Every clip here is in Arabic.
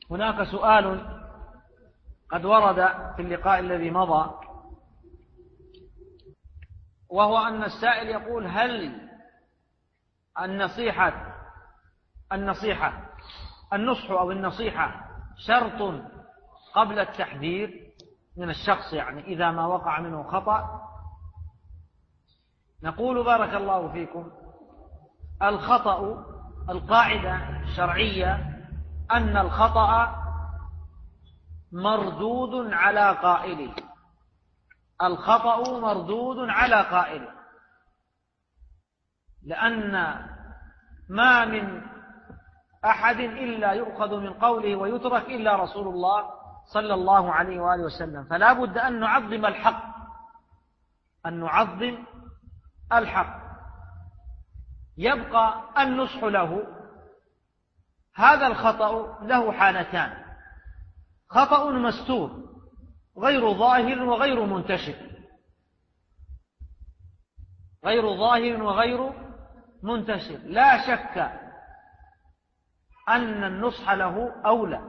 هناك سؤال قد ورد في اللقاء الذي مضى، وهو أن السائل يقول: هل النصح أو النصيحة شرط قبل التحذير من الشخص، يعني إذا ما وقع منه خطأ؟ نقول: بارك الله فيكم، الخطأ القاعدة الشرعية أن الخطأ مردود على قائله، الخطأ مردود على قائله، لأن ما من أحد إلا يؤخذ من قوله ويترك إلا رسول الله صلى الله عليه وآله وسلم، فلا بد أن نعظم الحق، يبقى النصح له. هذا الخطأ له حالتان: خطأ مستور غير ظاهر وغير منتشر، لا شك أن النصح له أولى،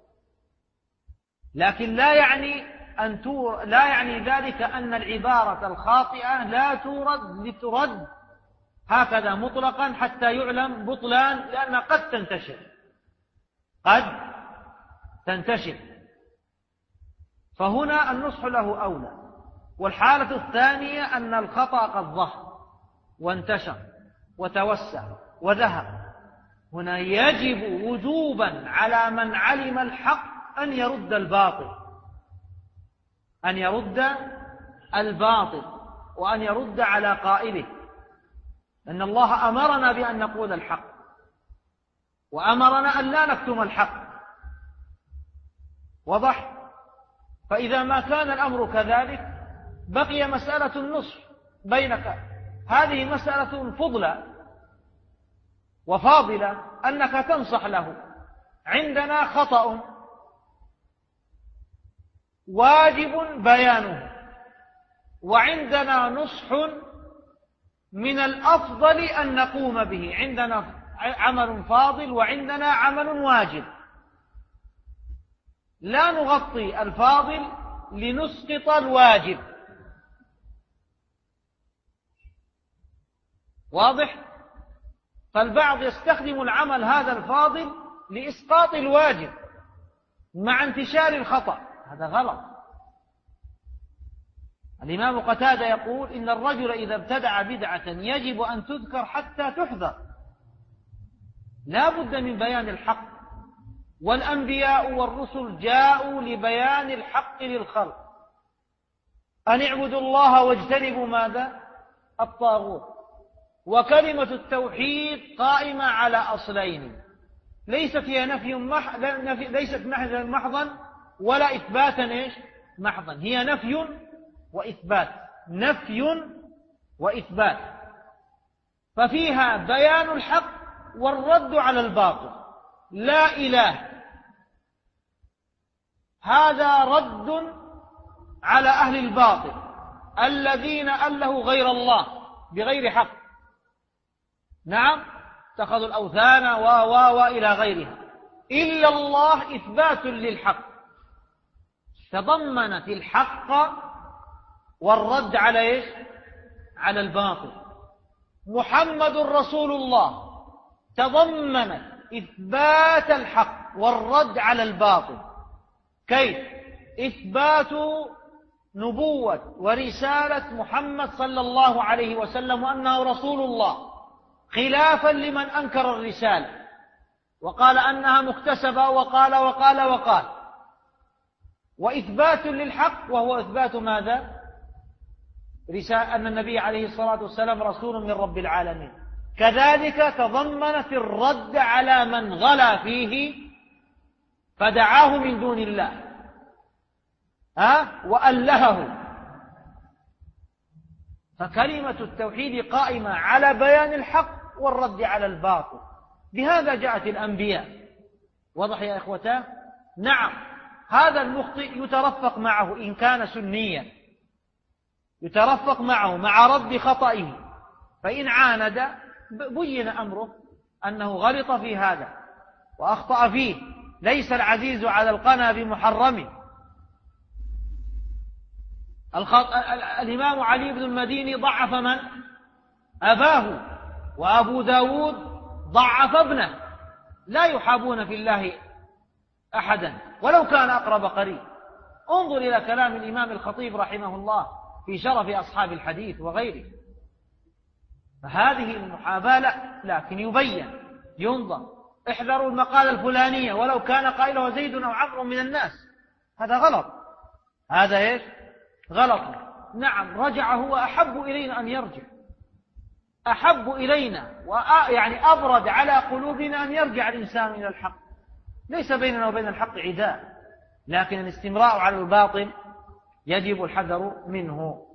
لكن لا يعني ذلك أن العبارة الخاطئة لا لترد هكذا مطلقا حتى يعلم بطلان، لأنها قد تنتشر، فهنا النصح له أولى. والحالة الثانية أن الخطأ قد ظهر وانتشر وتوسع وذهب، هنا يجب وجوبا على من علم الحق أن يرد الباطل وأن يرد على قائله، أن الله أمرنا بأن نقول الحق، وأمرنا أن لا نكتم الحق. وضح؟ فإذا ما كان الأمر كذلك بقي مسألة النصح بينك، هذه مسألة فضلى وفاضلة، أنك تنصح له. عندنا خطأ واجب بيانه، وعندنا نصح من الأفضل أن نقوم به، عندنا عمل فاضل وعندنا عمل واجب، لا نغطي الفاضل لنسقط الواجب. واضح؟ فالبعض يستخدم العمل هذا الفاضل لإسقاط الواجب مع انتشار الخطأ، هذا غلط. الإمام قتادة يقول: إن الرجل إذا ابتدع بدعة يجب أن تذكر حتى تحذر، لا بد من بيان الحق، والأنبياء والرسل جاءوا لبيان الحق للخلق، أن اعبدوا الله واجتنبوا ماذا؟ الطاغوت. وكلمة التوحيد قائمة على أصلين، ليست هي ليست محضا ولا إثباتا محضا، هي نفي وإثبات، ففيها بيان الحق والرد على الباطل. لا إله، هذا رد على أهل الباطل الذين ألهوا غير الله بغير حق، نعم، اتخذوا الأوثان وإلى غيرها. إلا الله إثبات للحق، تضمنت الحق والرد على على الباطل. محمد رسول الله تضمنت إثبات الحق والرد على الباطل. كيف؟ إثبات نبوة ورسالة محمد صلى الله عليه وسلم وأنه رسول الله، خلافا لمن أنكر الرسالة وقال أنها مكتسبة وقال. وإثبات للحق، وهو إثبات ماذا؟ أن النبي عليه الصلاة والسلام رسول من رب العالمين. كذلك تضمنت الرد على من غلا فيه فدعاه من دون الله وألهه. فكلمة التوحيد قائمة على بيان الحق والرد على الباطل، بهذا جاءت الأنبياء. واضح يا إخوتان؟ نعم، هذا المخطئ يترفق معه إن كان سنيا، يترفق معه مع رد خطئه، فإن عاند بين أمره أنه غلط في هذا وأخطأ فيه، ليس العزيز على القنا بمحرم. الإمام علي بن المديني ضعف من؟ أباه. وأبو داود ضعف ابنه. لا يحابون في الله أحدا ولو كان أقرب قريب. انظر إلى كلام الإمام الخطيب رحمه الله في شرف أصحاب الحديث وغيره. فهذه المحاباة لا، لكن يبين، ينظر، احذروا المقالة الفلانية ولو كان قائله زيد أو عمرو من الناس، هذا غلط. هذا إيش؟ غلط. نعم، رجع هو أحب إلينا أن يرجع، أحب إلينا يعني أبرد على قلوبنا أن يرجع الإنسان إلى الحق. ليس بيننا وبين الحق عداء، لكن الاستمراء على الباطل يجب الحذر منه.